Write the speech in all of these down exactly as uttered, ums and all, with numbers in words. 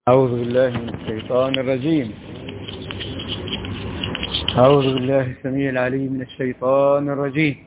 أعوذ بالله من الشيطان الرجيم. أعوذ بالله السميع العليم من الشيطان الرجيم.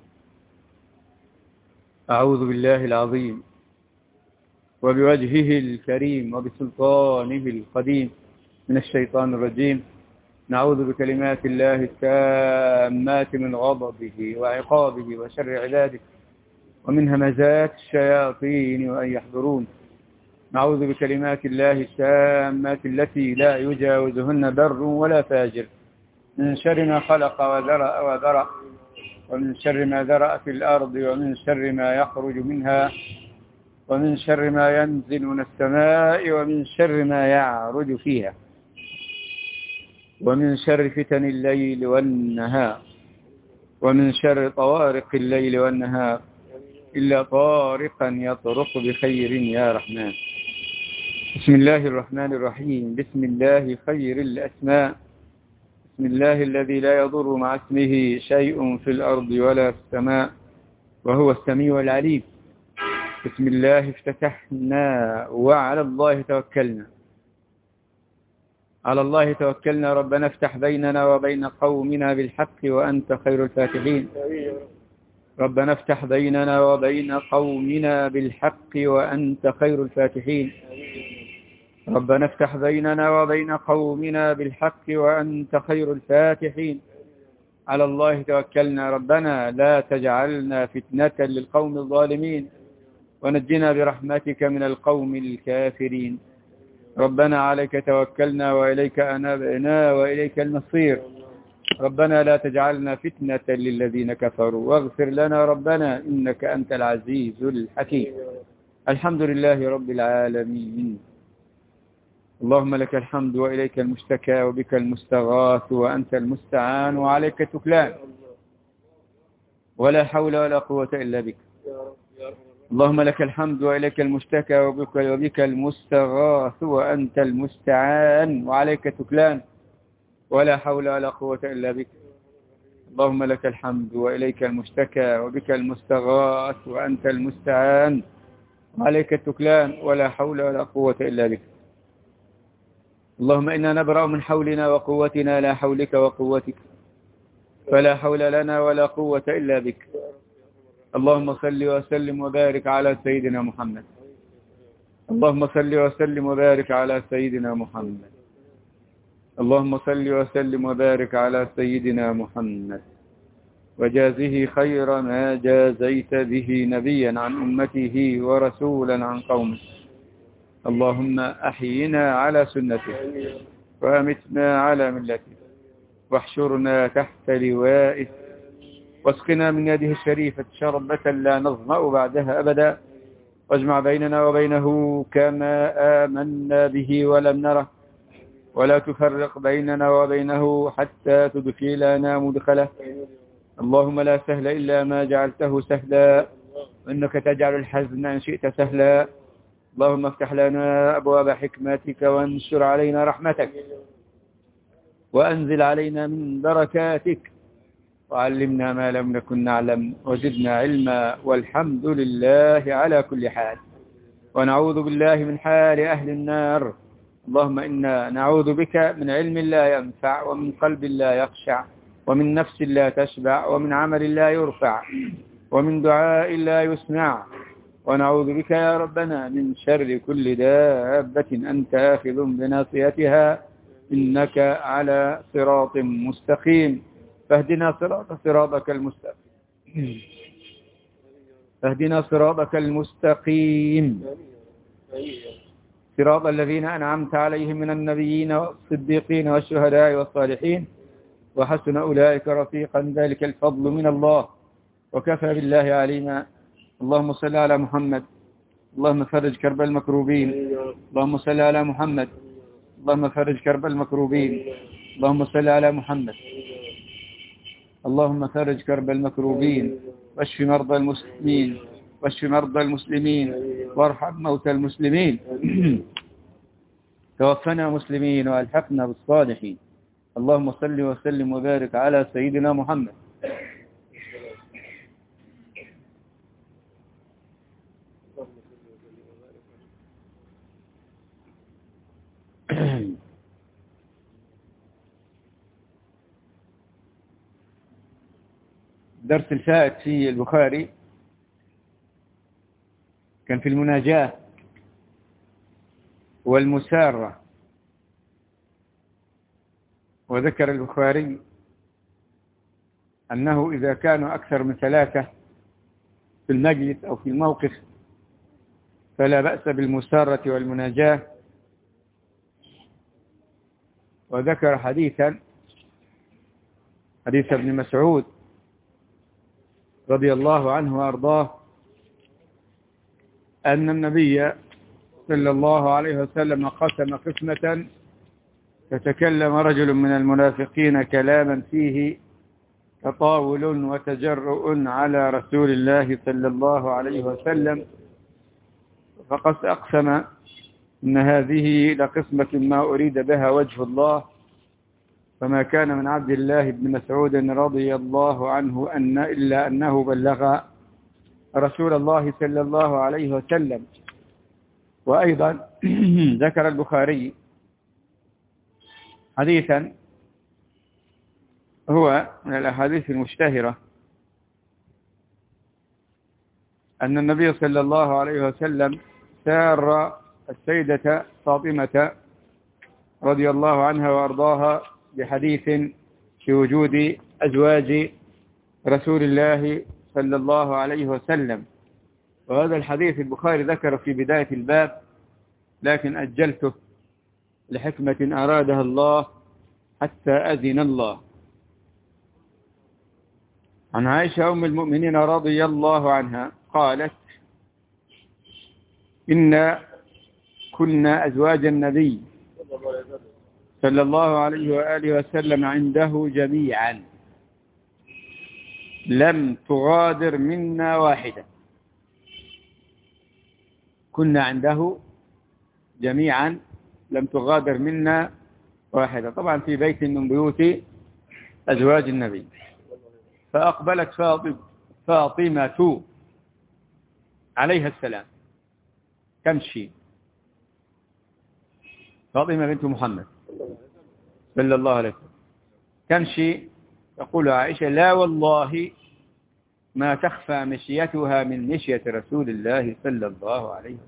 أعوذ بالله العظيم وبوجهه الكريم وبسلطانه القديم من الشيطان الرجيم. نعوذ بكلمات الله التامات من غضبه وعقابه وشر عباده ومن همزات الشياطين وأن يحضرون. نعوذ بكلمات الله التامات التي لا يجاوزهن بر ولا فاجر من شر ما خلق وذرأ وذرأ ومن شر ما ذرأ في الأرض ومن شر ما يخرج منها ومن شر ما ينزل من السماء ومن شر ما يعرج فيها ومن شر فتن الليل والنهار ومن شر طوارق الليل والنهار إلا طارقا يطرق بخير يا رحمن. بسم الله الرحمن الرحيم. بسم الله خير الأسماء. بسم الله الذي لا يضر مع اسمه شيء في الأرض ولا في السماء وهو السميع العليم. بسم الله افتتحنا وعلى الله توكلنا. على الله توكلنا. ربنا افتح بيننا وبين قومنا بالحق وأنت خير الفاتحين. ربنا افتح بيننا وبين قومنا بالحق وأنت خير الفاتحين. ربنا افتح بيننا وبين قومنا بالحق وأنت خير الفاتحين. على الله توكلنا. ربنا لا تجعلنا فتنة للقوم الظالمين ونجنا برحمتك من القوم الكافرين. ربنا عليك توكلنا وإليك أنبنا وإليك المصير. ربنا لا تجعلنا فتنة للذين كفروا واغفر لنا ربنا إنك أنت العزيز الحكيم. الحمد لله رب العالمين. اللهم لك الحمد وإليك المشتكى وبك المستغاث وأنت المستعان وعليك التكلان ولا حول ولا قوة إلا بك. اللهم لك الحمد وإليك المشتكى وبك, وبك المستغاث وأنت المستعان وعليك التكلان ولا حول ولا قوة إلا بك. اللهم لك الحمد وإليك المشتكى وبك المستغاث وأنت المستعان وعليك التكلان ولا حول ولا قوة إلا بك. اللهم إنا نبرأ من حولنا وقوتنا لا حولك وقوتك فلا حول لنا ولا قوة إلا بك. اللهم صل وسلم وبارك على سيدنا محمد. اللهم صل وسلم وبارك على سيدنا محمد. اللهم صل وسلم وبارك على سيدنا محمد وجازه خير ما جازيت به نبيا عن أمته ورسولا عن قومه. اللهم أحينا على سنته وأمتنا على ملته واحشرنا تحت لوائه واسقنا من يده الشريفة شربة لا نظمأ بعدها أبدا واجمع بيننا وبينه كما آمنا به ولم نره ولا تفرق بيننا وبينه حتى تدخلنا مدخله. اللهم لا سهل إلا ما جعلته سهلا وإنك تجعل الحزن إن شئت سهلا. اللهم افتح لنا أبواب حكمتك وانشر علينا رحمتك وأنزل علينا من بركاتك وعلمنا ما لم نكن نعلم وزدنا علما والحمد لله على كل حال. ونعوذ بالله من حال أهل النار. اللهم إنا نعوذ بك من علم لا ينفع ومن قلب لا يخشع ومن نفس لا تشبع ومن عمل لا يرفع ومن دعاء لا يسمع. ونعوذ بك يا ربنا من شر كل دابة أنت آخذ بناصيتها إنك على صراط مستقيم. فاهدنا صراط صراطك المستقيم. فاهدنا صراطك المستقيم صراط الذين أنعمت عليهم من النبيين والصديقين والشهداء والصالحين وحسن أولئك رفيقا. ذلك الفضل من الله وكفى بالله عليما. اللهم صل على محمد. اللهم فرج كرب المكروبين. اللهم صل على محمد. اللهم فرج كرب المكروبين. اللهم صل على محمد. اللهم فرج كرب المكروبين واشف مرضى المسلمين واشف مرضى المسلمين وارحم موتى المسلمين. توفنا مسلمين والحقنا بالصالحين. اللهم صل وسلم وبارك على سيدنا محمد. درس الفائت في البخاري كان في المناجاة والمسارة، وذكر البخاري أنه إذا كانوا أكثر من ثلاثة في المجلس أو في الموقف فلا بأس بالمسارة والمناجاة. وذكر حديثا حديث ابن مسعود رضي الله عنه وأرضاه أن النبي صلى الله عليه وسلم قسم قسمة فتكلم رجل من المنافقين كلاما فيه تطاول وتجرؤ على رسول الله صلى الله عليه وسلم، فقد أقسم إن هذه لقسمة ما أريد بها وجه الله، فما كان من عبد الله بن مسعود رضي الله عنه أن إلا أنه بلغ رسول الله صلى الله عليه وسلم. وأيضا ذكر البخاري حديثا هو من الأحاديث المشتهرة أن النبي صلى الله عليه وسلم سار السيدة فاطمة رضي الله عنها وأرضاها بحديث في وجود أزواج رسول الله صلى الله عليه وسلم. وهذا الحديث البخاري ذكر في بداية الباب، لكن أجلته لحكمة أرادها الله حتى أذن الله. عن عائشة أم المؤمنين رضي الله عنها قالت: إن كنا أزواج النبي صلى الله عليه وآله وسلم عنده جميعا لم تغادر منا واحدة. كنا عنده جميعا لم تغادر منا واحدة، طبعا في بيت من بيوت أزواج النبي. فأقبلت فاطمة عليها السلام تمشي، فاطمة بنت محمد صلى الله عليه وسلم تمشي، تقول عائشة: لا والله ما تخفى مشيتها من مشية رسول الله صلى الله عليه وسلم.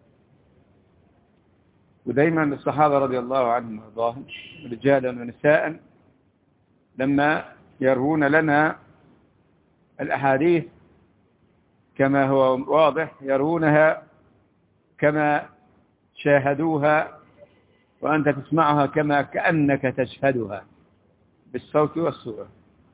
ودايما الصحابة رضي الله عنهم وارضاهم رجالا ونساء لما يروون لنا الأحاديث كما هو واضح يروونها كما شاهدوها، وأنت تسمعها كما كأنك تشهدها بالصوت والصورة.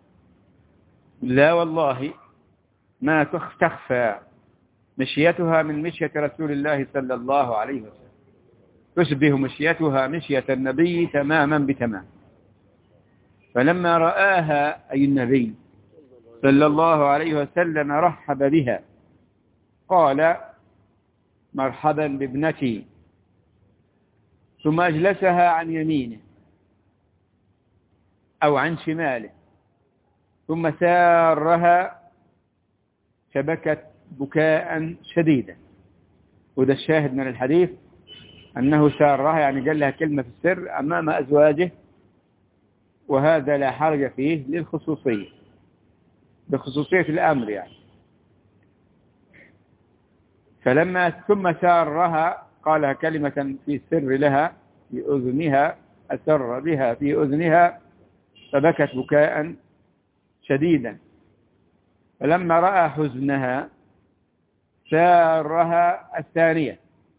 لا والله ما تخفى مشيتها من مشية رسول الله صلى الله عليه وسلم، تشبه مشيتها مشية النبي تماما بتمام. فلما رآها أي النبي صلى الله عليه وسلم رحب بها، قال: مرحبا بابنتي، ثم أجلسها عن يمينه أو عن شماله، ثم سارها فبكت بكاء شديدا. وده الشاهد من الحديث أنه سارها، يعني قال لها كلمة في السر أمام أزواجه، وهذا لا حرج فيه للخصوصية، بخصوصية الأمر يعني. فلما ثم سارها قالها كلمة في السر لها في أذنها، أسر بها في أذنها فبكت بكاء شديدا. فلما رأى حزنها سارها الثانية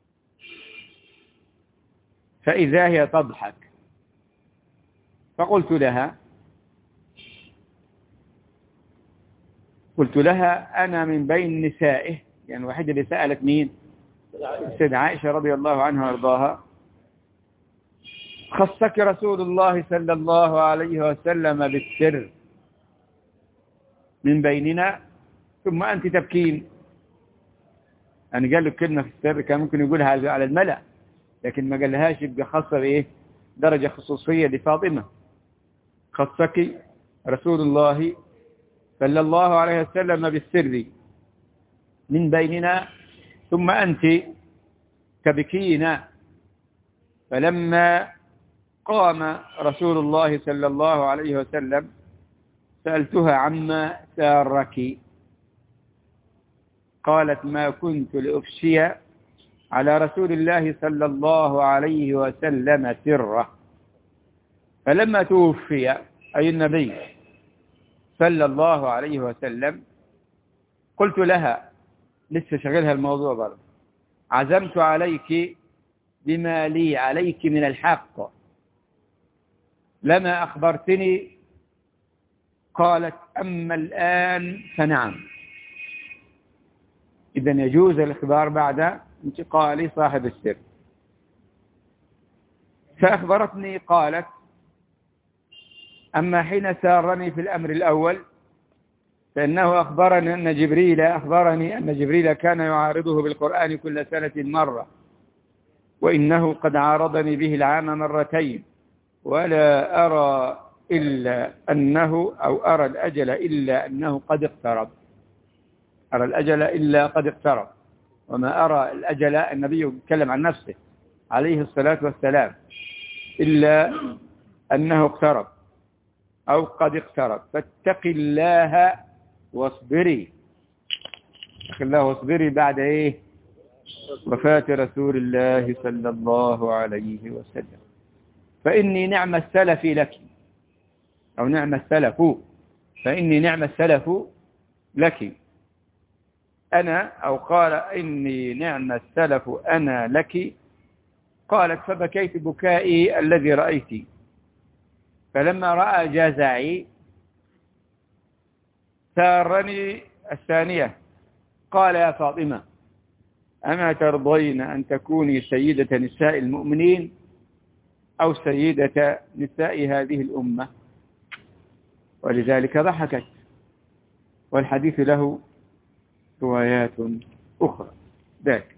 فإذا هي تضحك، فقلت لها قلت لها أنا من بين نسائه، يعني الوحيدة اللي سألت مين؟ السيدة عائشة رضي الله عنها وارضاها: خصك رسول الله صلى الله عليه وسلم بالسر من بيننا ثم أنت تبكين. أنا قال له كلمة في السر كان ممكن يقولها على الملأ، لكن ما قالهاش يبقى خاصة بإيه؟ درجة خصوصية لفاطمة. خصك رسول الله صلى الله عليه وسلم بالسر من بيننا ثم أنت تبكين. فلما قام رسول الله صلى الله عليه وسلم سألتها عما سارك، قالت ما كنت لأفشي على رسول الله صلى الله عليه وسلم سره. فلما توفي أي النبي صلى الله عليه وسلم قلت لها، لسه شغلها الموضوع برضه، عزمت عليك بما لي عليك من الحق لما أخبرتني. قالت أما الآن فنعم. إذن يجوز الإخبار بعد انتقال صاحب السر. فأخبرتني قالت أما حين سارني في الأمر الأول فإنه أخبرني أن جبريل أخبرني أن جبريل كان يعارضه بالقرآن كل سنة مرة، وإنه قد عارضني به العام مرتين، ولا أرى إلا أنه أو أرى الأجل إلا أنه قد اقترب. أرى الأجل إلا قد اقترب، وما أرى الأجل، النبي يتكلم عن نفسه عليه الصلاة والسلام، إلا أنه اقترب أو قد اقترب. فاتق الله واصبري. اتق الله واصبري بعد إيه؟ وفاة رسول الله صلى الله عليه وسلم. فإني نعم السلف لك، أو نعم السلف، فإني نعم السلف لك أنا، أو قال إني نعم السلف أنا لك. قالت فبكيت بكائي الذي رأيت. فلما رأى جزعي سارني الثانية، قال يا فاطمة أما ترضين أن تكوني سيدة نساء المؤمنين أو سيدة نساء هذه الأمة؟ ولذلك ضحكت. والحديث له روايات أخرى. ذاك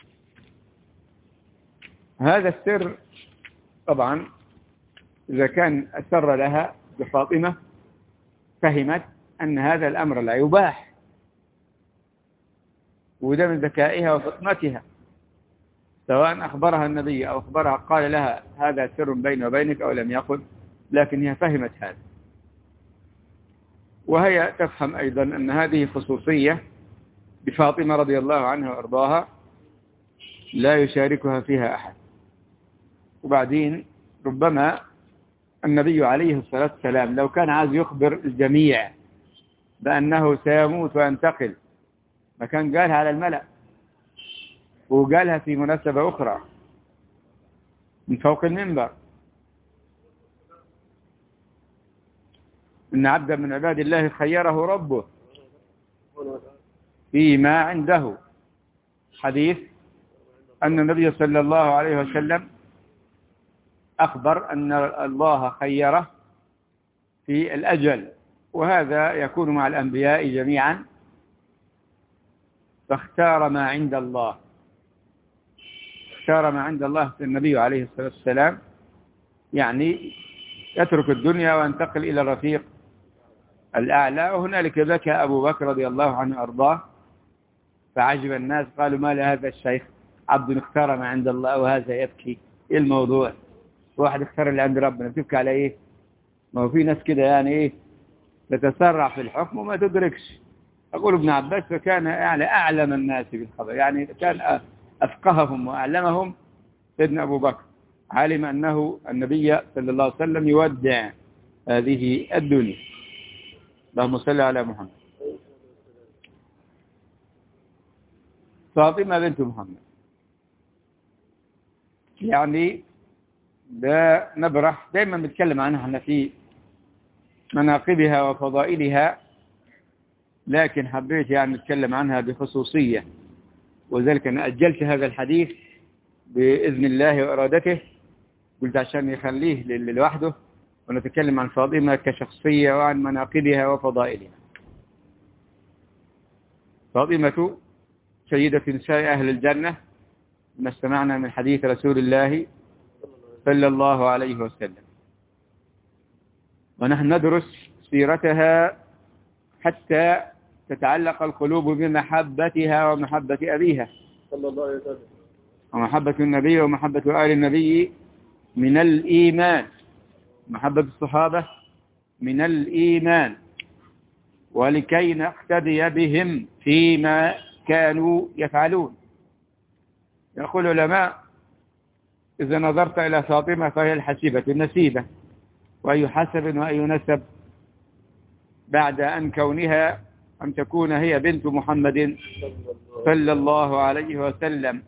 هذا السر طبعا إذا كان أسر لها بفاطمة فهمت أن هذا الأمر لا يباح، وده من ذكائها وفطنتها، سواء أخبرها النبي أو أخبرها قال لها هذا سر بيني وبينك أو لم يقل، لكن هي فهمت هذا. وهي تفهم أيضا أن هذه خصوصية بفاطمة رضي الله عنها وأرضاها لا يشاركها فيها أحد. وبعدين ربما النبي عليه الصلاة والسلام لو كان عايز يخبر الجميع بأنه سيموت وينتقل ما كان قالها على الملأ، وقالها في مناسبة أخرى من فوق المنبر، إن عبدا من عباد الله خيره ربه فيما عنده. حديث أن النبي صلى الله عليه وسلم أخبر أن الله خيره في الأجل، وهذا يكون مع الأنبياء جميعا، فاختار ما عند الله. اختار ما عند الله في النبي عليه الصلاة والسلام، يعني يترك الدنيا وينتقل إلى الرفيق الأعلى. وهنالك بكى أبو بكر رضي الله عنه أرضاه، فعجب الناس قالوا ما لهذا الشيخ عبد اختار ما عند الله وهذا يبكي، إيه الموضوع؟ واحد اختار اللي عند ربنا تبكي على إيه؟ ما هو في ناس كده يعني إيه تتسرع في الحكم وما تدركش. أقول ابن عباس فكان يعني أعلم الناس بالخبر، يعني كان أفقههم وأعلمهم سيدنا أبو بكر، علم أنه النبي صلى الله عليه وسلم يودع هذه الدنيا. اللهم صل على محمد. فاطمة بنت محمد يعني ده نبرح دائما بنتكلم عنها احنا في مناقبها وفضائلها، لكن حبيت يعني نتكلم عنها بخصوصية، وذلك أنا أجلت هذا الحديث بإذن الله وإرادته، قلت عشان يخليه لوحده ونتكلم عن فاطمة كشخصية وعن مناقبها وفضائلها. فاطمة سيدة نساء أهل الجنة ما استمعنا من حديث رسول الله صلى الله عليه وسلم، ونحن ندرس سيرتها حتى تتعلق القلوب بمحبتها ومحبة أبيها صلى الله عليه وسلم، ومحبة النبي ومحبة آل النبي من الإيمان، محبة الصحابة من الإيمان. ولكي نقتدي بهم فيما كانوا يفعلون. يقول العلماء: إذا نظرت إلى فاطمة فهي الحسيبة النسيبة، وأي حسب وأي نسب بعد أن كونها أن تكون هي بنت محمد صلى الله عليه وسلم،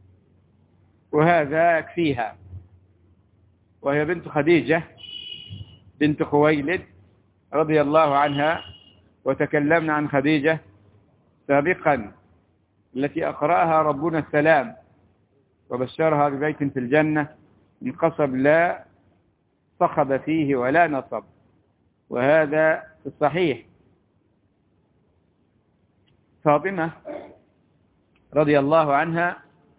وهذا يكفيها. وهي بنت خديجة بنت خويلد رضي الله عنها، وتكلمنا عن خديجة سابقا التي أقرأها ربنا السلام وبشرها ببيت في الجنة من قصب لا صخب فيه ولا نصب، وهذا في الصحيح. فاطمة رضي الله عنها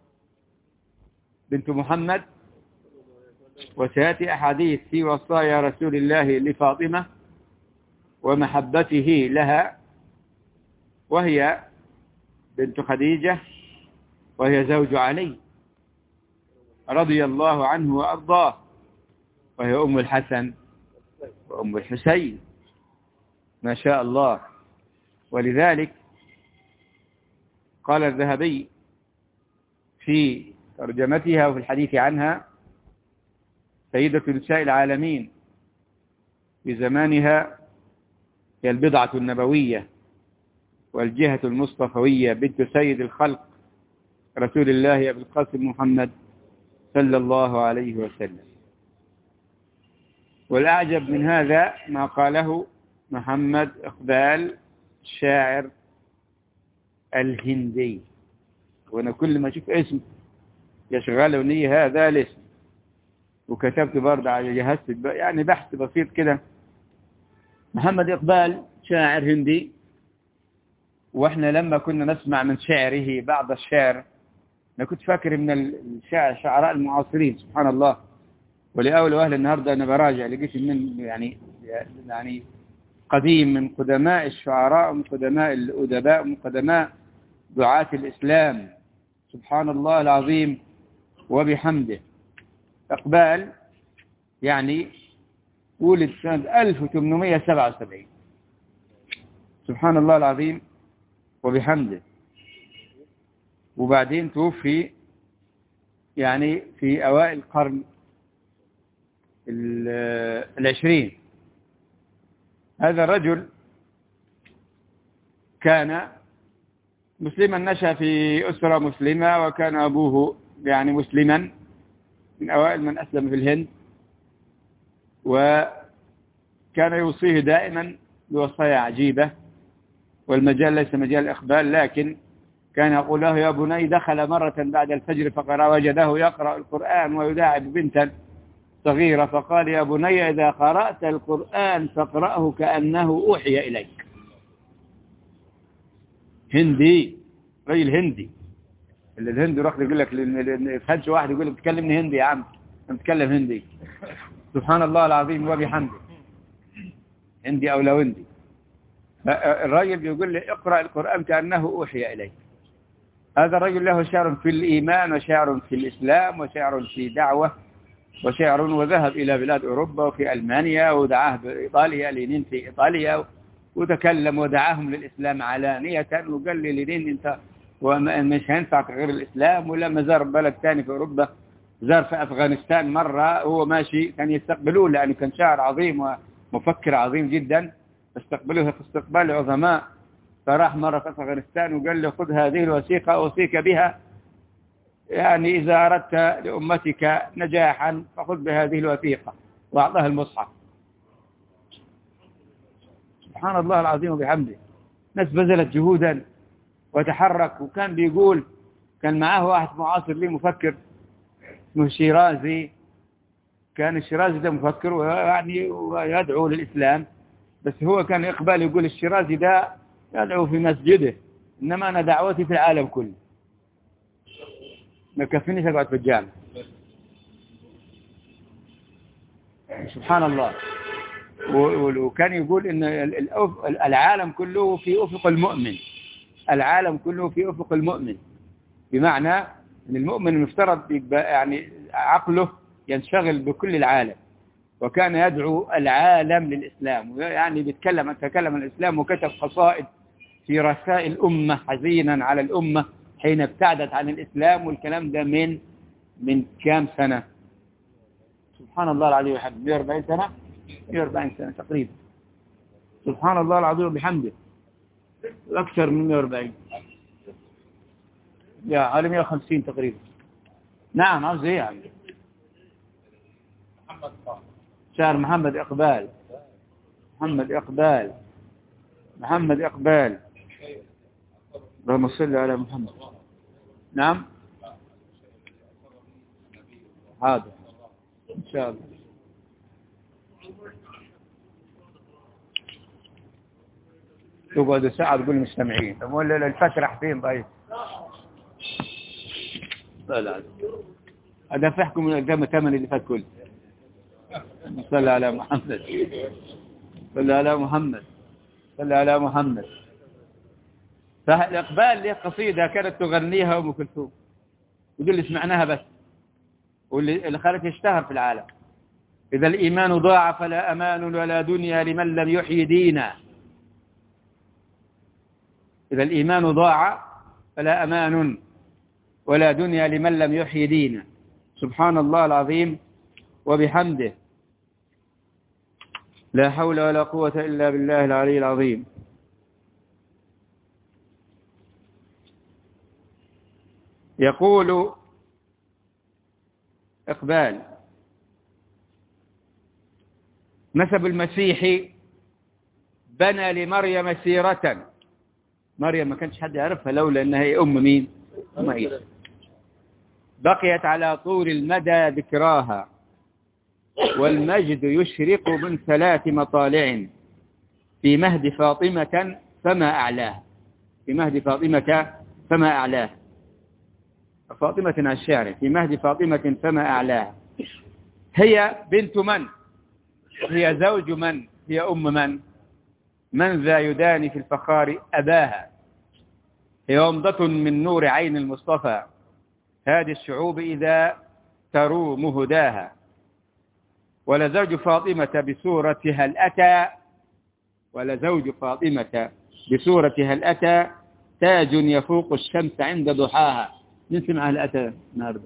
بنت محمد، وسيأتي أحاديث في وصايا رسول الله لفاطمة ومحبته لها، وهي بنت خديجة وهي زوج علي رضي الله عنه وأرضاه، وهي أم الحسن وأم الحسين ما شاء الله. ولذلك قال الذهبي في ترجمتها وفي الحديث عنها: سيدة نساء العالمين في زمانها هي البضعة النبوية والجهة المصطفوية، بنت سيد الخلق رسول الله أبي القاسم محمد صلى الله عليه وسلم. والأعجب من هذا ما قاله محمد إقبال الشاعر الهندي، وأنا كل ما أشوف اسم يشغلني هذا الاسم، وكتبت برضه على جهاز يعني بحث بسيط كده. محمد إقبال شاعر هندي، وإحنا لما كنا نسمع من شعره بعض الشعر أنا كنت فاكر من الشعر شعراء المعاصرين، سبحان الله. ولأول وأهل النهاردة أنا براجع لقيت من يعني يعني قديم من قدماء الشعراء ومن قدماء الأدباء ومن قدماء دعاة الإسلام، سبحان الله العظيم وبحمده. إقبال يعني ولد سنة ألف وثمانمائة وسبعة وسبعين، سبحان الله العظيم وبحمده. وبعدين توفي يعني في أوائل القرن العشرين. هذا الرجل كان مسلما، نشأ في أسرة مسلمة، وكان أبوه يعني مسلما من أوائل من أسلم في الهند، وكان يوصيه دائما بوصايا عجيبة. والمجال ليس مجال إقبال، لكن كان يقول له: يا بني، دخل مرة بعد الفجر فقرأ وجده يقرأ القرآن ويداعب بنتا صغيرة، فقال: يا بني، إذا قرأت القرآن فاقرأه كأنه أوحي إليك. هندي، رجل هندي. اللي الهندي رخ يقول لك يفهمش واحد يقول لك تكلمني هندي يا عم، أنا بتكلم هندي. سبحان الله العظيم وبحمده، هندي أو لو هندي. الرجل يقول لي: اقرأ القرآن كأنه أوحي إليك. هذا الرجل له شعر في الإيمان، وشعر في الإسلام، وشعر في دعوة، وشعر، وذهب إلى بلاد أوروبا وفي ألمانيا، ودعاه بإيطاليا لينين في إيطاليا، وتكلم ودعاهم للإسلام علانية، وقال لي: لينين أنت ومش هينفعك غير الإسلام. ولما زار بلد ثاني في أوروبا، زار في أفغانستان مرة، هو ماشي كان يستقبلوه لأنه كان شاعر عظيم ومفكر عظيم جدا، استقبلوه في استقبال عظماء. فراح مرة في أفغانستان وقال له: خذ هذه الوثيقة أوصيك بها، يعني إذا أردت لأمتك نجاحا فخذ بهذه الوثيقة، وأعطاه المصحف. سبحان الله العظيم وبحمده. ناس بذلت جهودا وتحرك. وكان بيقول، كان معاه واحد معاصر لي مفكر اسمه الشيرازي، كان الشيرازي ده مفكر ويعني ويدعو للإسلام، بس هو كان إقبال يقول الشيرازي ده يدعو في مسجده، إنما أنا دعوتي في العالم كله، ما كفينيش أقعد في الجامع. سبحان الله. وكان يقول إن العالم كله في أفق المؤمن، العالم كله في أفق المؤمن، بمعنى أن المؤمن المفترض يعني عقله ينشغل بكل العالم، وكان يدعو العالم للإسلام، يعني بيتكلم تكلم عن الإسلام وكتب قصائد في رسائل الأمة حزينا على الأمة حين ابتعدت عن الإسلام، والكلام ده من من كام سنة؟ سبحان الله العظيم وبحمده، مئة وأربعين سنة مئة وأربعين سنة تقريبا. سبحان الله العظيم وبحمده، أكثر من مئة وأربعين، يا على مئة وخمسين تقريبا. نعم عاوز ايه يعني؟ شهر محمد إقبال، محمد إقبال، محمد إقبال، اللهم صل على محمد. نعم حاضر إن شاء الله. تقعد ساعة تقول مستمعين، طب ولا الفترة فين طيب؟ لا لا أدفعكم قدام الثمن اللي فات كله. صلى على محمد، صلى على محمد، صلى على محمد. فالإقبال له قصيدة كانت تغنيها أم كلثوم، ودي اللي سمعناها بس، واللي خلت يشتهر في العالم. إذا الإيمان ضاع فلا أمان ولا دنيا لمن لم يحيي دينا. إذا الإيمان ضاع فلا أمان ولا دنيا لمن لم يحيي دينا. سبحان الله العظيم وبحمده، لا حول ولا قوة إلا بالله العلي العظيم. يقول إقبال: نسب المسيح بنى لمريم سيرة. مريم ما كانش حد يعرفها لولا أنها هي أم مين؟ أم عيسى. بقيت على طول المدى ذكراها، والمجد يشرق من ثلاث مطالع، في مهد فاطمة فما أعلاه. في مهد فاطمة فما أعلاه. فاطمة على الشعر، في مهد فاطمة فما أعلاه. هي بنت من؟ هي زوج من؟ هي أم من؟ من ذا يداني في الفخار أباها. هي ومضة من نور عين المصطفى، هذه الشعوب إذا تروم هداها. ولزوج فاطمة بسورة هل أتى، ولزوج فاطمة بسورة هل أتى تاج يفوق الشمس عند ضحاها. نسمع هل أتى النهارده؟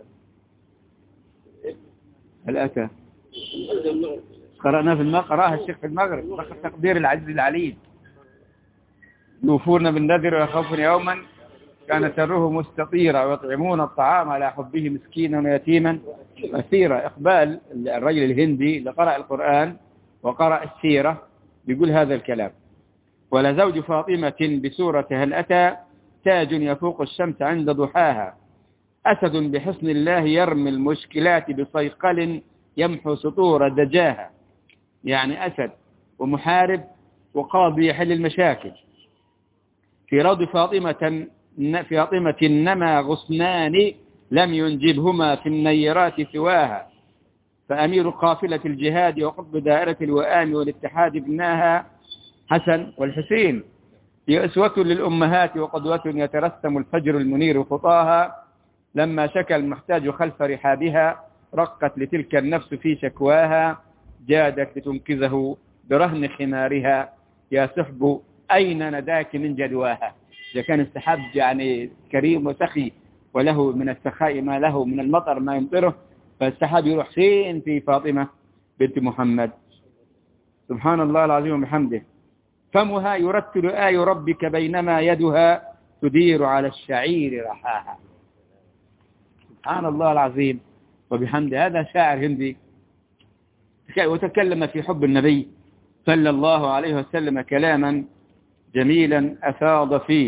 هل أتى قرأنا في المغرب، قرأها الشيخ في المغرب، بخط تقدير العزيز العليم. يوفون بالنذر ويخافون يوما كان شره مستطيرا، ويطعمون الطعام على حبه مسكينا ويتيما أسيرا. إقبال الرجل الهندي اللي قرأ القرآن وقرأ السيرة بيقول هذا الكلام: ولزوج فاطمة بسورة هل أتى تاج يفوق الشمس عند ضحاها، أسد بحسن الله يرمي المشكلات بصيقل يمحو سطور دجاها. يعني أسد ومحارب وقاضي يحل المشاكل. في روض فاطمة فاطمة نما غصنان لم ينجبهما في النيرات سواها، فأمير قافلة الجهاد وقطب دائرة الوئام والاتحاد ابناها حسن والحسين. هي أسوة للأمهات وقدوة يترسم الفجر المنير خطاها، لما شكى المحتاج خلف رحابها رقت لتلك النفس في شكواها، جادت لتنقذه برهن خمارها، يا سحب أين نداك من جدواها. إذا كان السحاب يعني كريم وسخي وله من السخاء ما له من المطر ما يمطره، فالسحاب يروح فين؟ في فاطمة بنت محمد. سبحان الله العظيم وبحمده. فمها يرتل آي ربك بينما يدها تدير على الشعير رحاها. سبحان الله العظيم وبحمده. هذا شاعر هندي وتكلم في حب النبي صلى الله عليه وسلم كلاما جميلا أفاض فيه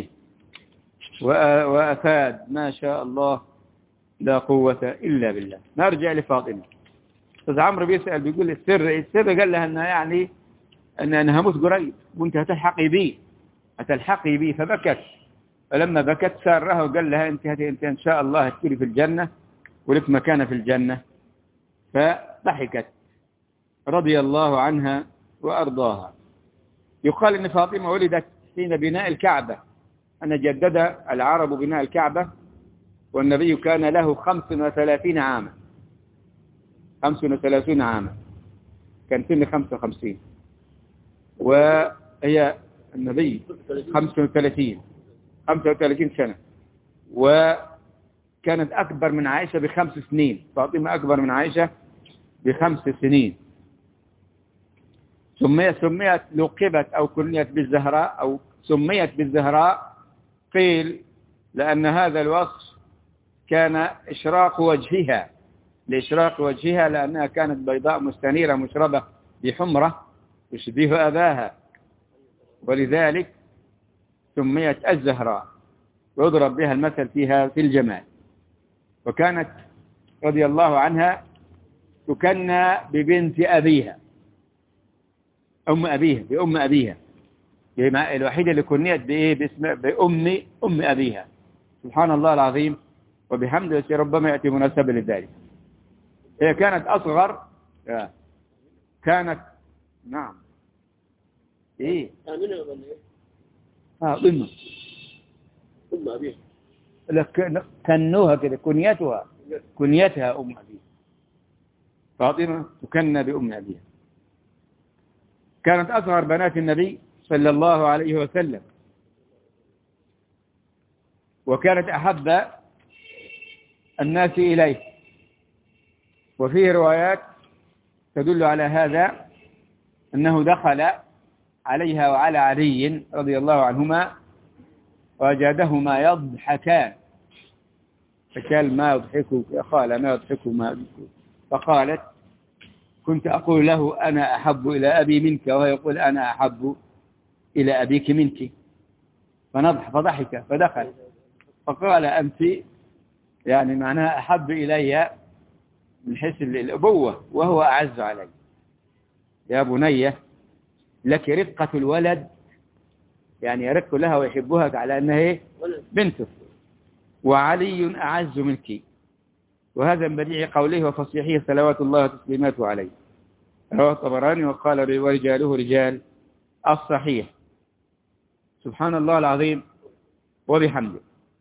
وأفاد ما شاء الله لا قوة إلا بالله. نرجع لفاطمة. أستاذ عمرو بيسأل بيقول السر السر قال لها أنها يعني أن أنا هموت قريب وأنت هتلحقي بي هتلحقي بي فبكت. فلما بكت سارها وقال لها أنت أنت إن شاء الله هتكوني في الجنة ولك مكانة في الجنة. فضحكت رضي الله عنها وأرضاها. يقال أن فاطمة ولدت حين بناء الكعبة، أن جدد العرب بناء الكعبة والنبي كان له خمس وثلاثين عاما خمس وثلاثين عاما كان سن خمسة وخمسين، وهي النبي خمسة وثلاثين خمسة وثلاثين سنة، وكانت أكبر من عائشة بخمس سنين. فاطمة أكبر من عائشة بخمس سنين. سميت سميت لقبت أو كنيت بالزهراء أو سميت بالزهراء، قيل لأن هذا الوصف كان إشراق وجهها، لإشراق وجهها لأنها كانت بيضاء مستنيرة مشربة بحمرة تشبه أباها، ولذلك سميت الزهراء، ويضرب بها المثل فيها في الجمال. وكانت رضي الله عنها تكنى ببنت أبيها، أم أبيها، بأم أبيها، الوحيدة اللي كنيت بإيه؟ باسم بأم أم أبيها. سبحان الله العظيم وبحمده، ربما يأتي مناسبة لذلك. هي كانت أصغر، كانت نعم إيه آه أم أم أبيها، كنوها كده، كنيتها كنيتها أم أبيها. فاطمة تكنى بأم أبيها. كانت أصغر بنات النبي صلى الله عليه وسلم، وكانت أحب الناس إليه. وفيه روايات تدل على هذا، أنه دخل عليها وعلى علي رضي الله عنهما وجدهما يضحكان، فقال ما يضحكك يا خالة، ما يضحكك ما يضحكك. فقالت كنت أقول له أنا أحب إلى أبي منك، وهو يقول أنا أحب إلى أبيك منك. فنضح فضحك فدخل فقال أنت يعني معناها أحب إلي من حيث الأبوة وهو أعز علي. يا بني لك رقة الولد، يعني يرق لها ويحبها على أنها بنته، وعلي أعز منك. وهذا من بديع قوله وفصيحه صلوات الله وتسليماته عليه. رواه الطبراني وقال ورجاله رجال الصحيح. سبحان الله العظيم وبحمده.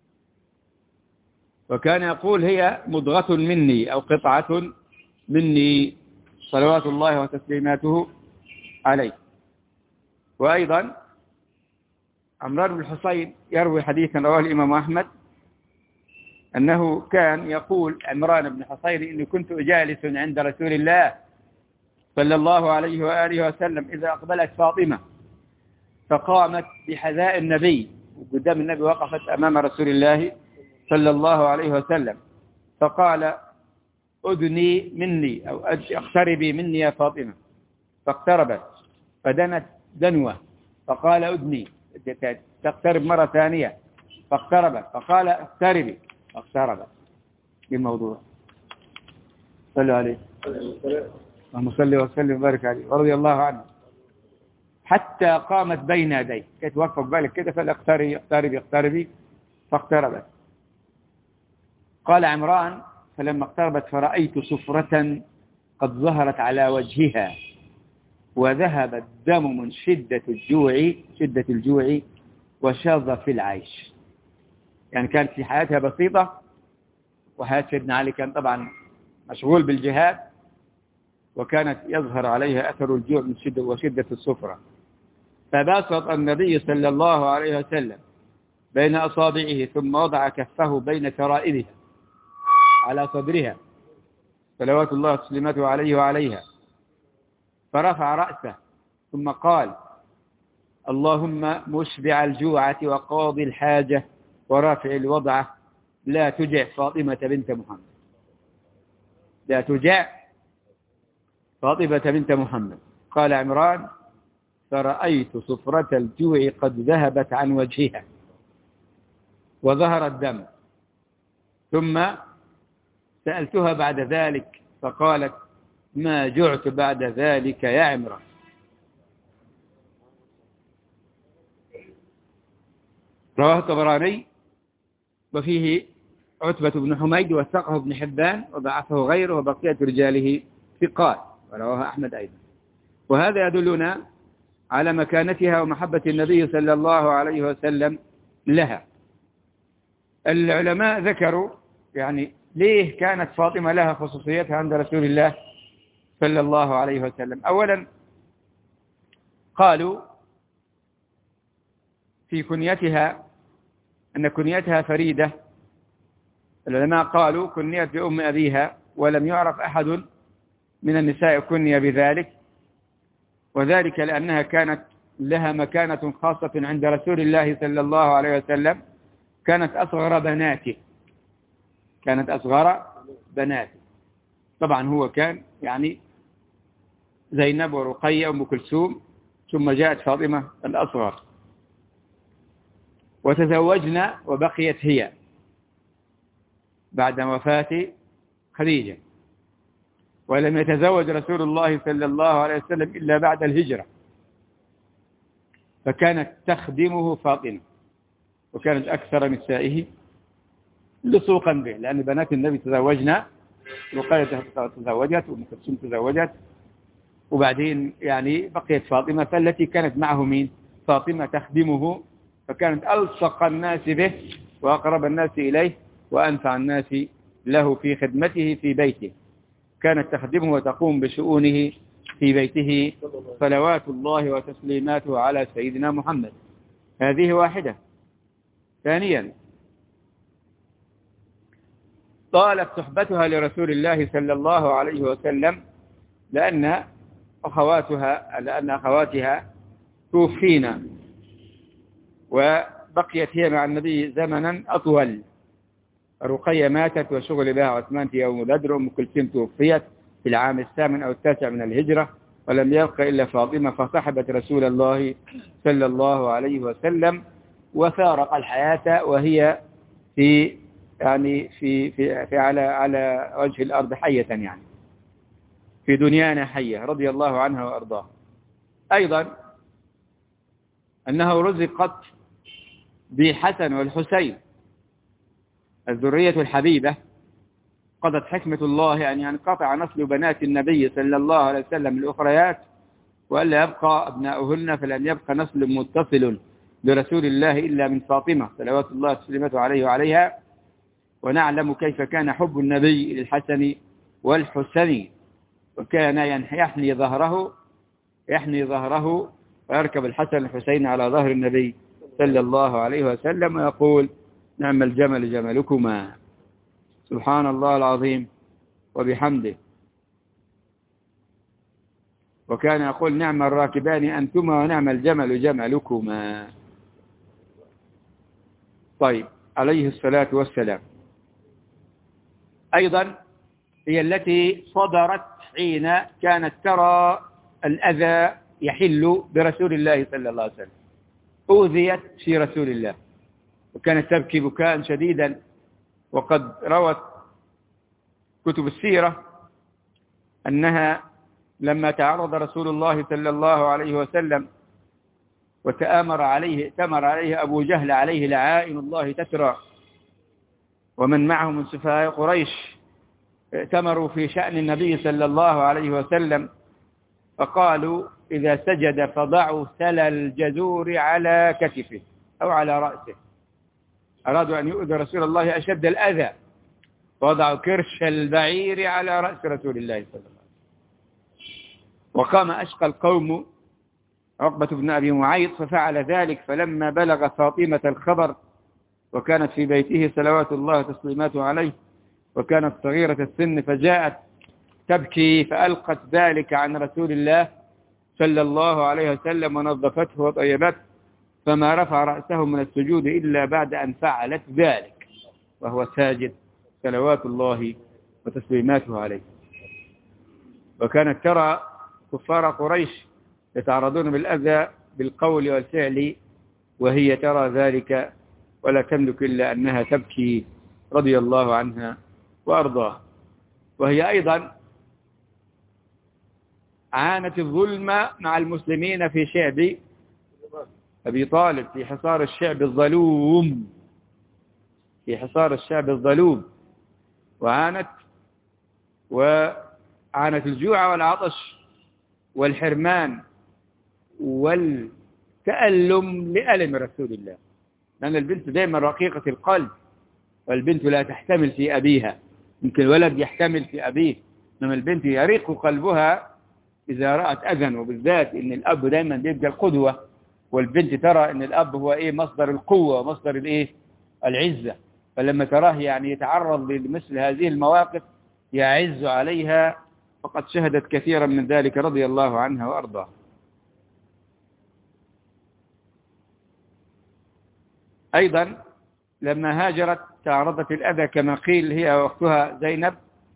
وكان يقول هي مضغة مني أو قطعة مني صلوات الله وتسليماته عليه. وأيضا عمران بن الحصين يروي حديثا رواه الإمام أحمد أنه كان يقول عمران بن الحصين إني كنت جالس عند رسول الله صلى الله عليه وآله وسلم إذا أقبلت فاطمة فقامت بحذاء النبي، وقدام النبي وقفت أمام رسول الله صلى الله عليه وسلم، فقال أدني مني أو اقتربي مني يا فاطمة، فاقتربت فدنت دنوة، فقال أدني، تقترب مرة ثانية، فاقتربت فقال اقتربي، فاقتربت. الموضوع صلوا عليه اللهم صل وسلم وبارك عليه ورضي الله عنه، حتى قامت بين يديه، كانت واقفه بالك كده، فاقتربي اقتربي اقتربي فاقتربت. قال عمران فلما اقتربت فرأيت صفرة قد ظهرت على وجهها وذهب الدم من شدة الجوع شدة الجوع وشظ في العيش. يعني كانت في حياتها بسيطة، وحياة سيدنا علي كان طبعا مشغول بالجهاد، وكانت يظهر عليها أثر الجوع من شدة وشدة الصفرة. فبسط النبي صلى الله عليه وسلم بين أصابعه ثم وضع كفه بين ترائبها على صدرها صلوات الله وسلامته عليه وعليها، فرفع رأسه ثم قال اللهم مشبع الجوعة وقاضي الحاجة ورافع الوضعة لا تجع فاطمة بنت محمد، لا تجع فاطمة بنت محمد. قال عمران فرأيت صفرة الجوع قد ذهبت عن وجهها وظهر الدم، ثم سألتها بعد ذلك فقالت ما جعت بعد ذلك يا عمران. رواه الطبراني وفيه عتبة بن حميد وثقه ابن حبان وضعفه غيره وبقية رجاله ثقات، ورواه أحمد أيضا. وهذا يدلنا على مكانتها ومحبة النبي صلى الله عليه وسلم لها. العلماء ذكروا يعني ليه كانت فاطمة لها خصوصيتها عند رسول الله صلى الله عليه وسلم. أولا قالوا في كنيتها أن كنيتها فريدة. العلماء قالوا كنيت بأم أبيها، ولم يعرف أحد من النساء كني بذلك، وذلك لأنها كانت لها مكانة خاصة عند رسول الله صلى الله عليه وسلم. كانت أصغر بناته كانت أصغر بناته طبعا هو كان يعني زينب ورقية وأم كلثوم، ثم جاءت فاطمة الأصغر، وتزوجنا وبقيت هي بعد وفاة خديجة، ولم يتزوج رسول الله صلى الله عليه وسلم إلا بعد الهجرة، فكانت تخدمه فاطمة، وكانت أكثر نسائه لصوقا به، لأن بنات النبي تزوجنا، رقية تزوجت وأم كلثوم تزوجت، وبعدين يعني بقيت فاطمة، فالتي كانت معه مين؟ فاطمة تخدمه، فكانت ألصق الناس به وأقرب الناس إليه وأنفع الناس له في خدمته في بيته. كانت تخدمه وتقوم بشؤونه في بيته، صلوات الله وتسليماته على سيدنا محمد. هذه واحدة. ثانيا طالت صحبتها لرسول الله صلى الله عليه وسلم، لأن أخواتها لأن أخواتها توفينا، وبقيت هي مع النبي زمنا أطول. رقية ماتت وشغل بها عثمان في يوم بدر، أم كلثوم توفيت في العام الثامن أو التاسع من الهجرة، ولم يبق إلا فاطمة، فصحبت رسول الله صلى الله عليه وسلم، وفارق الحياة وهي في يعني في في, في على على وجه الأرض حية، يعني في دنيانا حية، رضي الله عنها وأرضاها. أيضا أنه رزقت بحسن والحسين الذرية الحبيبة، قضت حكمة الله أن ينقطع نسل بنات النبي صلى الله عليه وسلم الأخريات، وألا يبقى أبناؤهن، فلن يبقى نسل متصل برسول الله إلا من فاطمة صلوات الله وسلامته عليه وعليها. ونعلم كيف كان حب النبي للحسن والحسين، وكان يحني ظهره يحني ظهره ويركب الحسن والحسين على ظهر النبي صلى الله عليه وسلم ويقول: نعم الجمل جملكما، سبحان الله العظيم وبحمده. وكان يقول: نعم الراكبان أنتما ونعم الجمل جملكما. طيب، عليه الصلاة والسلام. أيضا هي التي صدرت حين كانت ترى الأذى يحل برسول الله صلى الله عليه وسلم، أوذيت في رسول الله، وكانت تبكي بكاء شديدا. وقد روت كتب السيرة أنها لما تعرض رسول الله صلى الله عليه وسلم وتآمر عليه تمر عليه أبو جهل عليه لعائن الله تترى، ومن معه من سفهاء قريش ائتمروا في شأن النبي صلى الله عليه وسلم، فقالوا: إذا سجد فضعوا ثل الجزور على كتفه أو على رأسه. أرادوا أن يؤذوا رسول الله أشد الأذى، وضعوا كرش البعير على رأس رسول الله صلى الله عليه وسلم. وقام أشقى القوم عقبة بن أبي معيط ففعل ذلك، فلما بلغ فاطمة الخبر، وكانت في بيته صلوات الله وتسليماته عليه، وكانت صغيرة السن، فجاءت تبكي فألقت ذلك عن رسول الله صلى الله عليه وسلم ونظفته وطيبته، فما رفع رأسه من السجود إلا بعد أن فعلت ذلك وهو ساجد صلوات الله وتسليماته عليه. وكانت ترى كفار قريش يتعرضون بالأذى بالقول والفعل، وهي ترى ذلك ولا تملك إلا أنها تبكي رضي الله عنها وأرضاها. وهي أيضا عانت الظلم مع المسلمين في شعب أبي طالب، في حصار الشعب الظلوم في حصار الشعب الظلوم وعانت وعانت الجوع والعطش والحرمان والتألم لألم رسول الله، لأن البنت دائما رقيقة القلب، والبنت لا تحتمل في أبيها. يمكن الولد يحتمل في أبيه، إنما البنت يريق قلبها إذا رأت أذى، وبالذات إن الأب دايما بيبقى القدوة، والبنت ترى إن الأب هو إيه مصدر القوة ومصدر الإيه العزة، فلما تراه يعني يتعرض لمثل هذه المواقف يعز عليها، فقد شهدت كثيرا من ذلك رضي الله عنها وأرضاها. أيضا لما هاجرت تعرضت الأذى كما قيل هي وأختها زينب.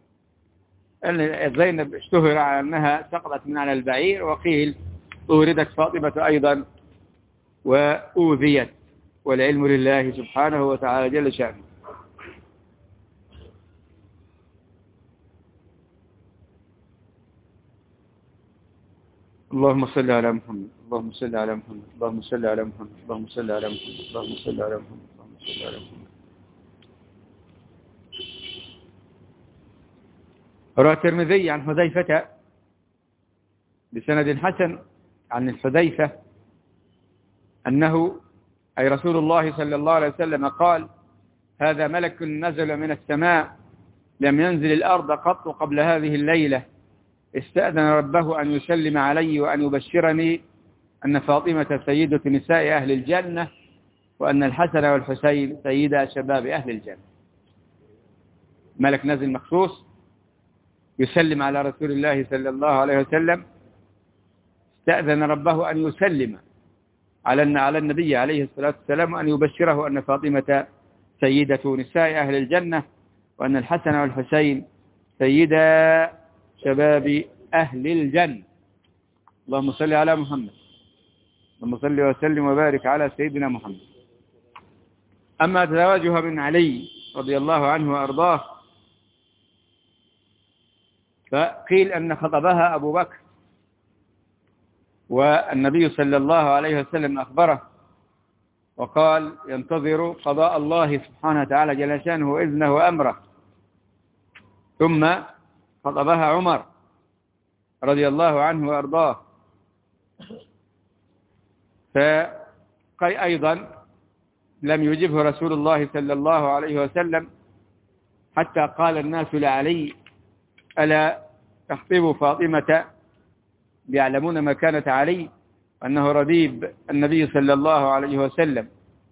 زينب اشتهر على أنها سقطت من على البعير، وقيل أوردت فاطمة أيضا وأوذيت، والعلم لله سبحانه وتعالى جل شأنه. اللهم صل على محمد، اللهم صل على محمد، اللهم صل على محمد، اللهم صل على محمد، اللهم صل على محمد، اللهم صل على محمد. روى الترمذي عن حذيفة بسند حسن عن الحذيفة أنه أي رسول الله صلى الله عليه وسلم قال: هذا ملك نزل من السماء لم ينزل الأرض قط قبل هذه الليلة، استأذن ربه أن يسلم علي وأن يبشرني أن فاطمة سيدة نساء أهل الجنة، وأن الحسن والحسين سيدا شباب أهل الجنة. ملك نزل مخصوص يسلم على رسول الله صلى الله عليه وسلم، استأذن ربه أن يسلم على على النبي عليه الصلاة والسلام، وأن يبشره أن فاطمة سيدة نساء أهل الجنة، وأن الحسن والحسين سيدا شباب أهل الجنة. اللهم صل على محمد، اللهم صل وسلم وبارك على سيدنا محمد. أما تزواجها من علي رضي الله عنه وأرضاه، فقيل أن خطبها أبو بكر، والنبي صلى الله عليه وسلم أخبره وقال: ينتظر قضاء الله سبحانه وتعالى جل شأنه وإذنه وأمره. ثم خطبها عمر رضي الله عنه وأرضاه، فقي أيضا لم يجبه رسول الله صلى الله عليه وسلم، حتى قال الناس لعلي: ألا تخطب فاطمة؟ يعلمون مكانة علي أنه ربيب النبي صلى الله عليه وسلم.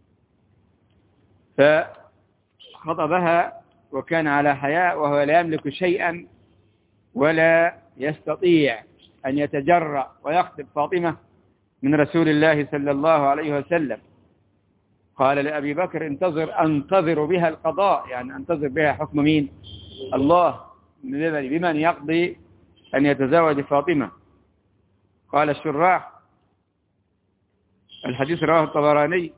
فخطبها وكان على حياء، وهو لا يملك شيئا ولا يستطيع أن يتجرأ ويخطب فاطمة من رسول الله صلى الله عليه وسلم. قال لأبي بكر: انتظر أنتظر بها القضاء، يعني أنتظر بها حكم مين؟ الله، بمن يقضي أن يتزوج فاطمة. قال الشراح: الحديث رواه الطبراني: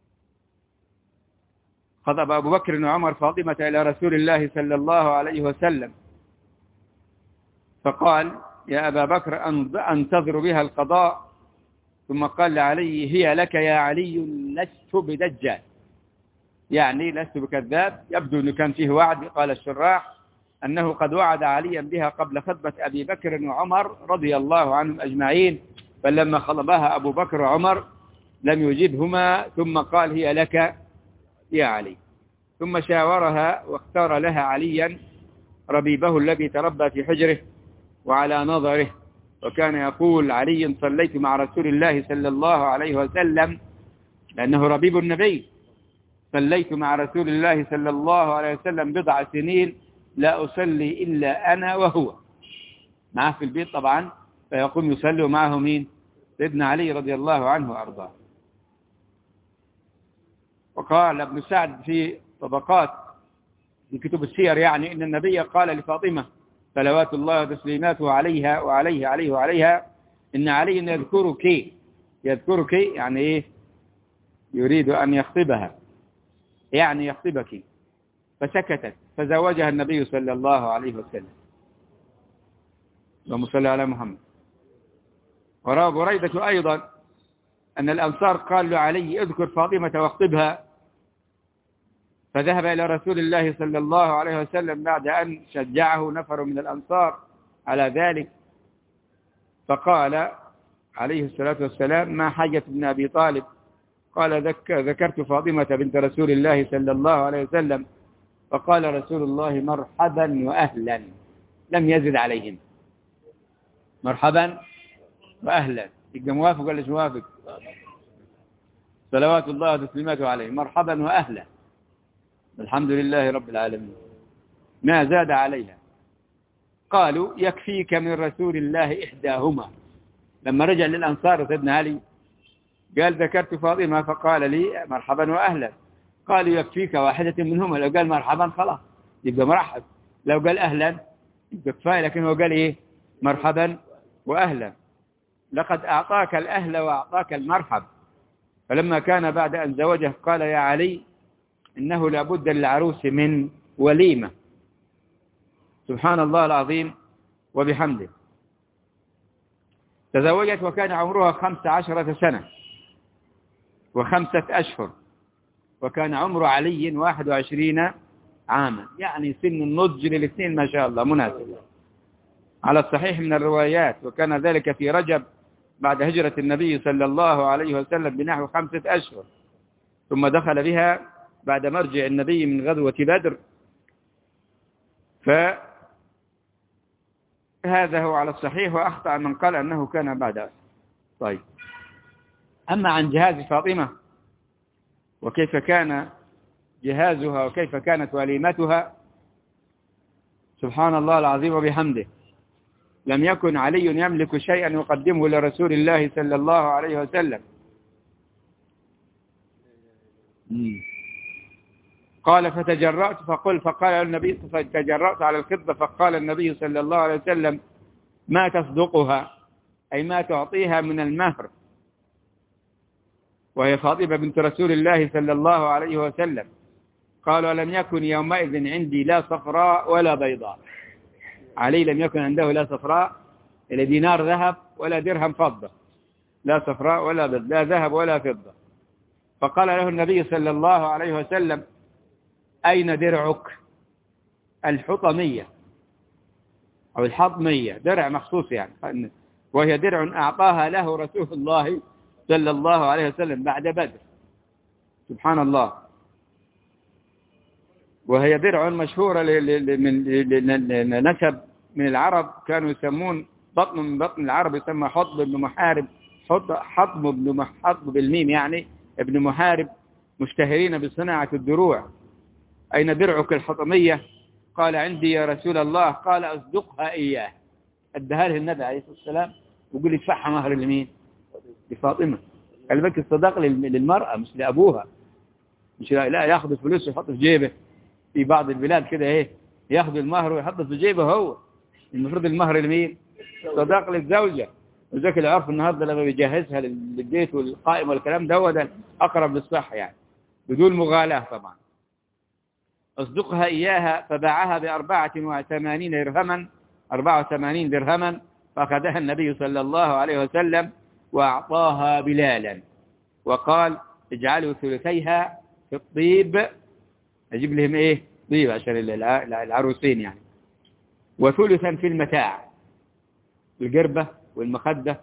خطب أبو بكر وعمر فاطمة إلى رسول الله صلى الله عليه وسلم، فقال: يا أبا بكر أنتظر بها القضاء. ثم قال لعلي: هي لك يا علي، لست بدجال، يعني لست بكذاب. يبدو أنه كان فيه وعد. قال الشراح أنه قد وعد عليا بها قبل خطبة أبي بكر وعمر رضي الله عنهم أجمعين، فلما خطبها أبو بكر وعمر لم يجبهما، ثم قال: هي لك يا علي. ثم شاورها واختار لها عليا ربيبه الذي تربى في حجره وعلى نظره، وكان يقول علي: صليت مع رسول الله صلى الله عليه وسلم، لأنه ربيب النبي، صليت مع رسول الله صلى الله عليه وسلم بضع سنين لا أصلي إلا أنا وهو، معه في البيت طبعا، فيقوم يصلي معه مين؟ سيدنا علي رضي الله عنه وأرضاه. وقال ابن سعد في طبقات في كتب السير يعني إن النبي قال لفاطمة صلوات الله وتسليماته عليها وعليه عليه وعليها: إن علي يذكرك، يذكرك يعني إيه؟ يريد أن يخطبها، يعني يخطبك. فسكتت، فزوجها النبي صلى الله عليه وسلم. اللهم صل على محمد. وروى بريدة أيضا أن الأنصار قال لعلي: اذكر فاطمة واخطبها، فذهب إلى رسول الله صلى الله عليه وسلم بعد أن شجعه نفر من الأنصار على ذلك، فقال عليه الصلاة والسلام: ما حاجة ابن أبي طالب؟ قال: ذكرت فاطمة بنت رسول الله صلى الله عليه وسلم، فقال رسول الله: مرحبا وأهلا، لم يزد عليهم. مرحبا وأهلا. يبقى موافق ولا مش موافق؟ صلوات الله وتسليماته عليه. مرحبا وأهلا. الحمد لله رب العالمين. ما زاد عليها. قالوا يكفيك من رسول الله إحداهما. لما رجع للأنصار سيدنا علي قال ذكرت فاطمة فقال لي مرحبا وأهلا. قالوا يكفيك واحدة منهما. لو قال مرحبا خلاص يبقى مرحب، لو قال أهلا يبقى كفاية، لكن هو قال إيه؟ مرحبا وأهلا. لقد أعطاك الأهل وأعطاك المرحب. فلما كان بعد أن زوجه قال يا علي إنه لابد للعروس من وليمة. سبحان الله العظيم وبحمده. تزوجت وكان عمرها خمس عشرة سنة وخمسة أشهر، وكان عمر علي واحد وعشرين عاما، يعني سن النضج للاثنين ما شاء الله مناسب على الصحيح من الروايات. وكان ذلك في رجب بعد هجرة النبي صلى الله عليه وسلم بنحو خمسة أشهر، ثم دخل بها بعد مرجع النبي من غزوة بدر. فهذا هو على الصحيح، وأخطأ من قال أنه كان بعد أشهر. طيب، أما عن جهاز فاطمة وكيف كان جهازها وكيف كانت وليمتها، سبحان الله العظيم وبحمده. لم يكن علي يملك شيئا يقدمه لرسول الله صلى الله عليه وسلم. قال فتجرأت فقل فقال النبي فتجرأت على الخطبة فقال النبي صلى الله عليه وسلم ما تصدقها، أي ما تعطيها من المهر، وهي فاطمة بنت رسول الله صلى الله عليه وسلم. قال ولم يكن يومئذ عندي لا صفراء ولا بيضاء. علي لم يكن عنده لا صفراء إلا دينار ذهب ولا درهم فضة، لا صفراء ولا بيض، لا ذهب ولا فضة. فقال له النبي صلى الله عليه وسلم أين درعك؟ الحطمية أو الحطمية، درع مخصوص يعني، وهي درع أعطاها له رسول الله صلى الله عليه وسلم بعد بدر. سبحان الله. وهي درع مشهورة من نسب من العرب، كانوا يسمون بطن من بطن العرب يسمى حطب بن محارب، حطب بن حطب بالميم يعني ابن محارب، مشتهرين بصناعة الدروع. أين درعك الحطمية؟ قال عندي يا رسول الله. قال أصدقها إياه. أدها له النبي عليه الصلاة والسلام وقال ادفعها مهر لمين؟ لفاطمة. قال بالك الصداق للمرأة مش لأبوها، مش لا ياخذ الفلوس ويحط في جيبه. في بعض البلاد كده ايه ياخذ المهر ويحط في جيبه هو. المفروض المهر لمين؟ صداق للزوجة. وذاك العرف النهارده لما بيجهزها للبيت والقائمة والكلام ده هو ده أقرب للصح يعني، بدون مغالاة طبعا. أصدقها إياها فباعها بأربعة وثمانين درهما، أربعة وثمانين درهما، فأخذها النبي صلى الله عليه وسلم وأعطاها بلالا وقال اجعلوا ثلثيها في الطيب، أجيب لهم إيه؟ طيب عشان العروسين يعني، وثلثا في المتاع، القربة والمخدة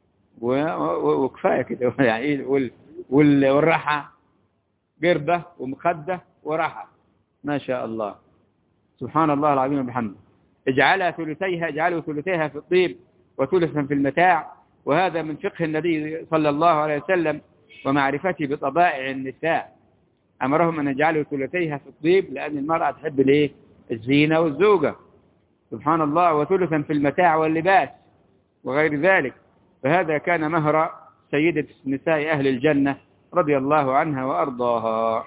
وكفاية كده يعني، والراحة، قربة ومخدة وراحة، ما شاء الله. سبحان الله العظيم وبحمده. اجعلها ثلثيها، اجعلوا ثلثيها في الطيب وثلثا في المتاع. وهذا من فقه النبي صلى الله عليه وسلم ومعرفته بطبائع النساء. أمرهم أن يجعلوا ثلثيها في الطيب لأن المرأة تحب الايه؟ الزينة والزوجة. سبحان الله. وثلثا في المتاع واللباس وغير ذلك. فهذا كان مهر سيدة نساء أهل الجنة رضي الله عنها وأرضاها.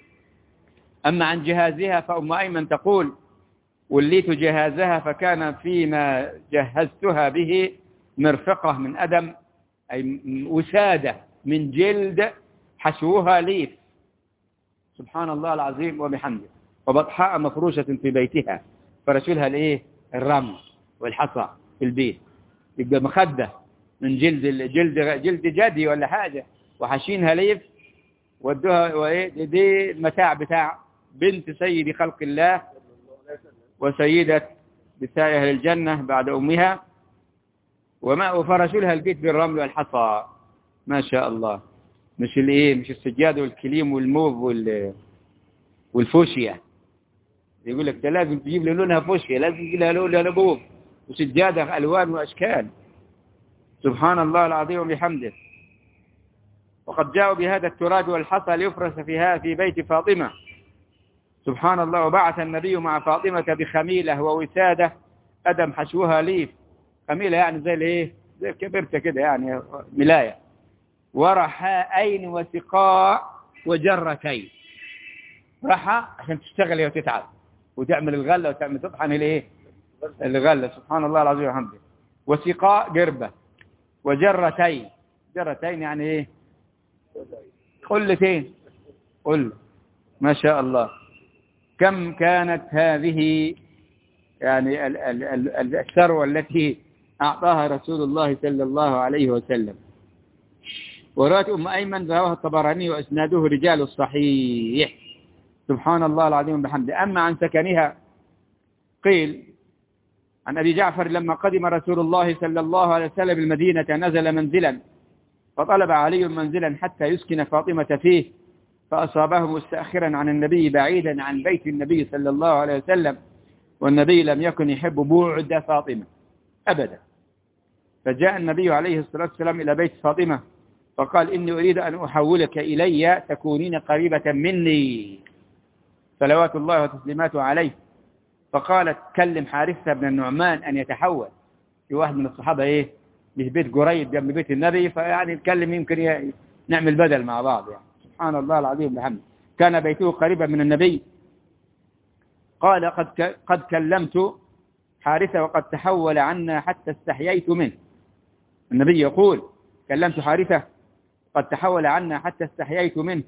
أما عن جهازها فأم أيمن تقول وليت جهازها فكان فيما جهزتها به مرفقة من أدم، أي وسادة من جلد حشوها ليف. سبحان الله العظيم وبحمده. وبطحاء مفروشة في بيتها فرشلها الايه؟ الرمل والحصى في البيت. يبقى مخدة من جلد جلد جلد جدي ولا حاجة وحشينها ليف ودوها. وايه دي المتاع بتاع بنت سيد خلق الله وسيدة نساء أهل الجنة بعد أمها. وما وفرشوا لها البيت بالرمل والحصى. ما شاء الله. مش الايه؟ مش السجاد والكليم والموف وال والفوشيا. يقول لك ده لازم تجيب لي لونها فوشيا، لازم تجيب لها لونها نبوغ وسجادة ألوان وأشكال. سبحان الله العظيم وبحمده. وقد جاءوا بهذا التراب والحصى ليفرس فيها في بيت فاطمة. سبحان الله. وبعث النبي مع فاطمة بخميلة ووسادة أدم حشوها ليف. خميلة يعني زي الايه، زي كبرتة كده يعني ملاية. ورحاءين وسقاء وجرتين. رحى عشان تشتغل وتتعب وتعمل الغلة وتعمل تطحن الايه الغلة. سبحان الله العظيم وحمده. وسقاء قربة. وجرتين، جرتين يعني ايه قلتين، قل ما شاء الله. كم كانت هذه يعني الثروة التي أعطاها رسول الله صلى الله عليه وسلم. ورواية أم أيمن رواه الطبراني وإسناده رجال الصحيح. سبحان الله العظيم بحمده. أما عن سكنها قيل عن أبي جعفر لما قدم رسول الله صلى الله عليه وسلم المدينة نزل منزلا فطلب علي منزلا حتى يسكن فاطمة فيه، فأصابه مستأخرا عن النبي بعيدا عن بيت النبي صلى الله عليه وسلم، والنبي لم يكن يحب بعد فاطمة أبدا. فجاء النبي عليه الصلاة والسلام إلى بيت فاطمة فقال إني أريد أن أحولك إلي تكونين قريبة مني صلوات الله وتسليماته عليه. فقالت كلم حارثة بن النعمان أن يتحول. في واحد من الصحابة إيه مش بيت قريب جنب بيت النبي، فيعني نتكلم يمكن نعمل بدل مع بعض يعني. سبحان الله العظيم بحمده. كان بيته قريبا من النبي. قال قد قد كلمت حارثة وقد تحول عنا حتى استحييت منه. النبي يقول كلمت حارثة قد تحول عنا حتى استحييت منه.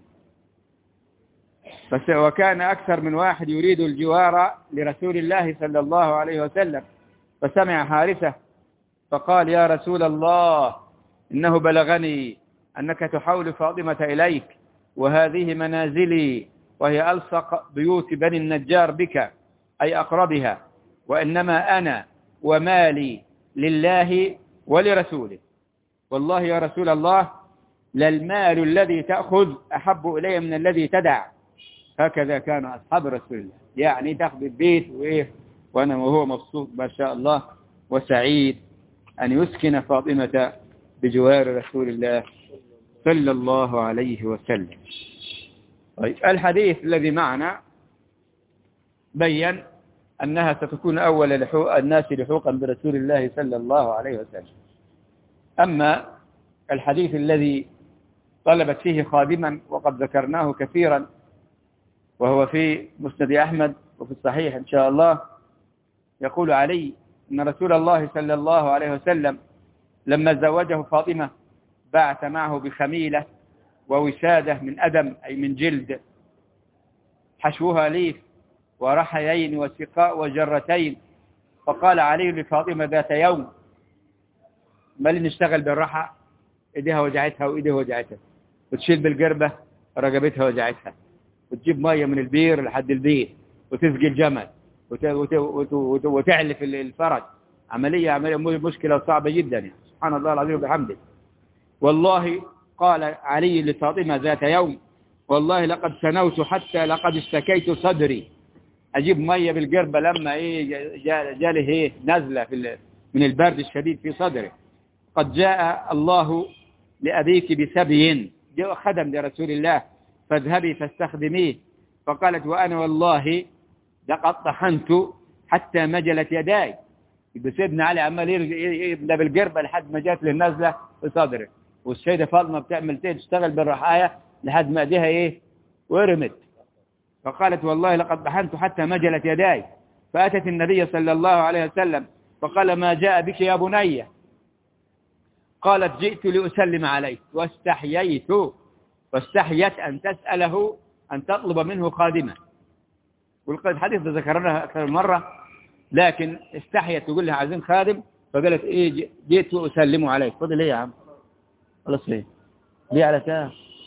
بس وكان أكثر من واحد يريد الجوار لرسول الله صلى الله عليه وسلم. فسمع حارثة فقال يا رسول الله إنه بلغني أنك تحول فاطمة إليك وهذه منازلي وهي ألصق بيوت بني النجار بك أي أقربها، وإنما أنا ومالي لله ولرسوله، والله يا رسول الله للمال الذي تأخذ أحب إلي من الذي تدع. هكذا كان أصحاب رسول الله، يعني تأخذ البيت وإيه وأنا وهو مبسوط ما شاء الله وسعيد أن يسكن فاطمة بجوار رسول الله صلى الله عليه وسلم. طيب الحديث الذي معنا بيّن أنها ستكون أول لحوق الناس لحوقا برسول الله صلى الله عليه وسلم. أما الحديث الذي طلبت فيه خادما وقد ذكرناه كثيرا وهو في مسند أحمد وفي الصحيح إن شاء الله، يقول علي أن رسول الله صلى الله عليه وسلم لما زوجه فاطمة بعث معه بخميلة ووسادة من أدم أي من جلد حشوها ليف ورحيين وسقاء وجرتين. فقال علي لفاطمة ذات يوم ما اللي نشتغل بالرحى ايديها وجعتها وايديها وجعتها، وتشيل بالقربة رقبتها وجعتها، وتجيب مية من البير لحد البير وتسقي الجمل وت... وت... وت... وت... وتعلف الفرج. عملية عملية مشكلة صعبة جدا يعني. سبحان الله العظيم وبحمده. والله قال علي لفاطمة ذات يوم والله لقد سنوت حتى لقد اشتكيت صدري. أجيب مية بالقربة لما إيه جاله إيه نزلة في من البرد الشديد في صدره. قد جاء الله لأبيك بسبي، جاء خدم لرسول الله فاذهبي فاستخدميه. فقالت وأنا والله لقد طحنت حتى مجلت يداي. سيدنا علي عمال يبدأ بالقربة لحد ما جات له النزلة في صدره، والسيدة فاطمة بتعمل تشتغل بالرحاية لحد ما ايديها ايه ورمت. فقالت والله لقد طحنت حتى مجلت يداي. فأتت النبي صلى الله عليه وسلم فقال ما جاء بك يا بني؟ قالت جئت لأسلم عليك واستحييت، واستحيت أن تسأله أن تطلب منه خادمة. والحديث ذكرناه أكثر من مرة، لكن استحيت تقول لها عايزين خادم، فقالت إيه جئت وأسلم عليك. فضل إيه يا عم؟ خلاص إيه ليه على كام؟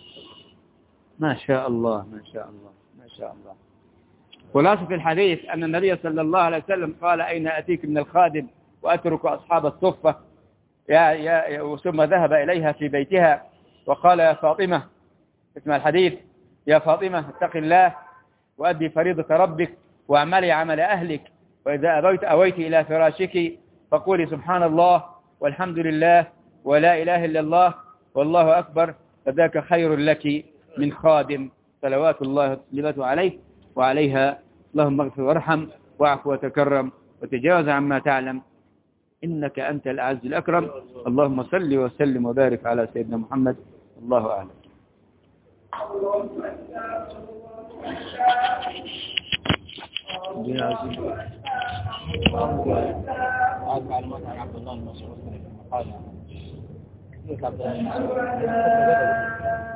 ما شاء الله ما شاء الله ما شاء الله. خلاصة الحديث أن النبي صلى الله عليه وسلم قال أين أتيك من الخادم وأترك أصحاب الصفة يا يا ثم ذهب إليها في بيتها وقال يا فاطمة، اسمع الحديث، يا فاطمة اتق الله وأدي فريضة ربك واعملي عمل أهلك، وإذا أبيت أويت إلى فراشك فقولي سبحان الله والحمد لله ولا إله إلا الله والله أكبر، فذاك خير لك من خادم، صلوات الله وتسليماته عليه وعليها. اللهم اغفر وارحم واعف وتكرم وتجاوز عما تعلم، إنك أنت الأعز الأكرم. اللهم صل وسلم وبارك على سيدنا محمد. الله أعلم. معلومات عن عبد الله المسعود قال